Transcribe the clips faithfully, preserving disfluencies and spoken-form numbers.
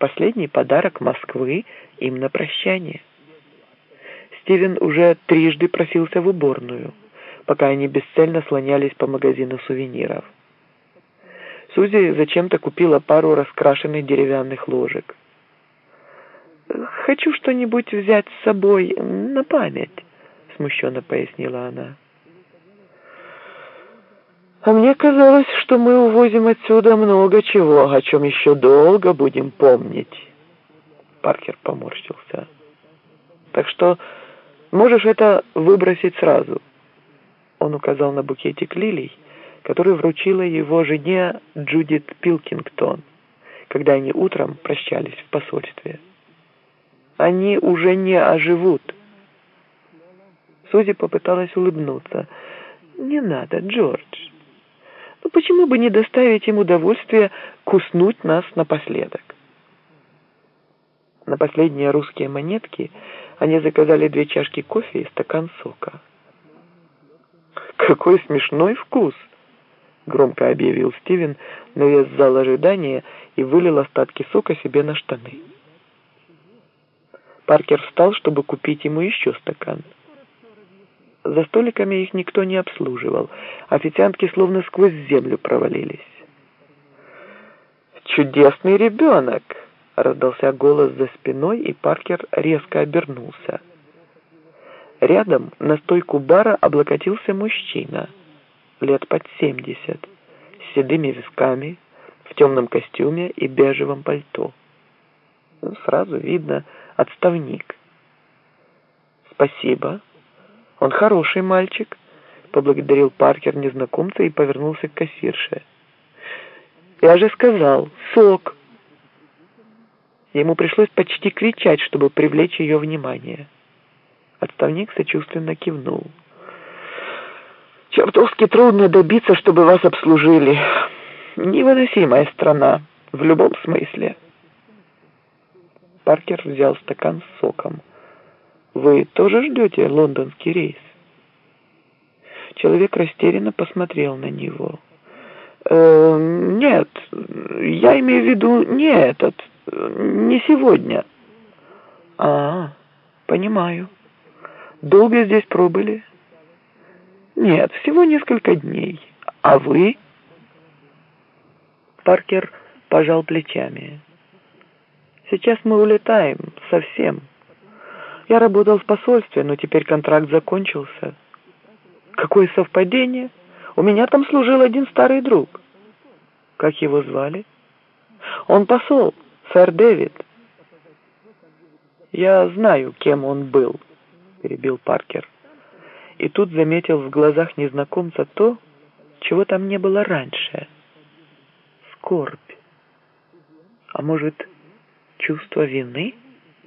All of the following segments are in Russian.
последний подарок Москвы им на прощание. Стивен уже трижды просился в уборную, пока они бесцельно слонялись по магазину сувениров. Сузи зачем-то купила пару раскрашенных деревянных ложек. «Хочу что-нибудь взять с собой на память», — смущенно пояснила она. «А мне казалось, что мы увозим отсюда много чего, о чем еще долго будем помнить». Паркер поморщился. «Так что можешь это выбросить сразу». Он указал на букетик лилий, который вручила его жене Джудит Пилкингтон, когда они утром прощались в посольстве. «Они уже не оживут». Сузи попыталась улыбнуться. «Не надо, Джордж. Ну почему бы не доставить им удовольствие куснуть нас напоследок?» На последние русские монетки они заказали две чашки кофе и стакан сока. «Какой смешной вкус!» — громко объявил Стивен на весь зал ожидания и вылил остатки сока себе на штаны. Паркер встал, чтобы купить ему еще стакан. За столиками их никто не обслуживал. Официантки словно сквозь землю провалились. «Чудесный ребенок!» — раздался голос за спиной, и Паркер резко обернулся. Рядом на стойку бара облокотился мужчина, лет под семьдесят, с седыми висками, в темном костюме и бежевом пальто. Ну, сразу видно, отставник. «Спасибо. Он хороший мальчик», — поблагодарил Паркер незнакомца и повернулся к кассирше. «Я же сказал, сок!» Ему пришлось почти кричать, чтобы привлечь ее внимание. Отставник сочувственно кивнул. «Чертовски трудно добиться, чтобы вас обслужили. Невыносимая страна, в любом смысле». Паркер взял стакан с соком. «Вы тоже ждете лондонский рейс?» Человек растерянно посмотрел на него. «Э, «Нет, я имею в виду не этот, не сегодня». «А, понимаю. Долго здесь пробыли?» «Нет, всего несколько дней. А вы?» Паркер пожал плечами. «Сейчас мы улетаем совсем. Я работал в посольстве, но теперь контракт закончился». «Какое совпадение? У меня там служил один старый друг». «Как его звали?» «Он посол, сэр Дэвид». «Я знаю, кем он был», — перебил Паркер. И тут заметил в глазах незнакомца то, чего там не было раньше. Скорбь. А может, чувство вины?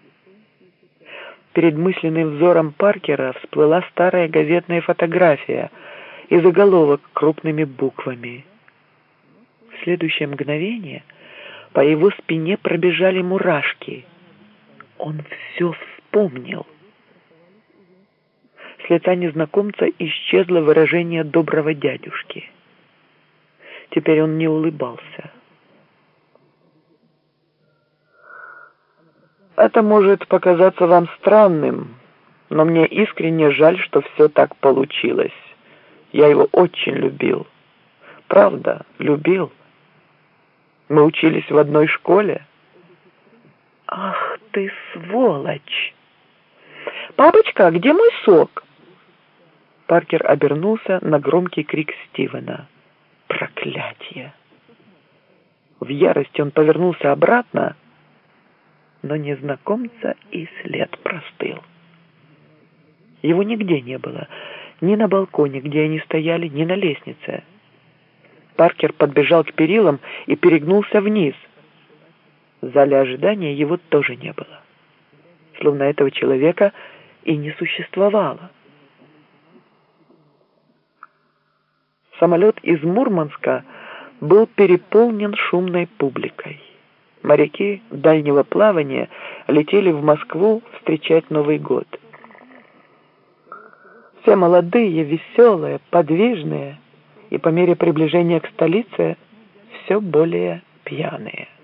Перед мысленным взором Паркера всплыла старая газетная фотография и заголовок крупными буквами. В следующее мгновение по его спине пробежали мурашки. Он все вспомнил. С лица незнакомца исчезло выражение доброго дядюшки. Теперь он не улыбался. «Это может показаться вам странным, но мне искренне жаль, что все так получилось. Я его очень любил. Правда, любил. Мы учились в одной школе». «Ах ты, сволочь! Папочка, где мой сок?» Паркер обернулся на громкий крик Стивена. «Проклятие!» В ярости он повернулся обратно, но незнакомца и след простыл. Его нигде не было, ни на балконе, где они стояли, ни на лестнице. Паркер подбежал к перилам и перегнулся вниз. В зале ожидания его тоже не было. Словно этого человека и не существовало. Самолет из Мурманска был переполнен шумной публикой. Моряки дальнего плавания летели в Москву встречать Новый год. Все молодые, веселые, подвижные и по мере приближения к столице все более пьяные.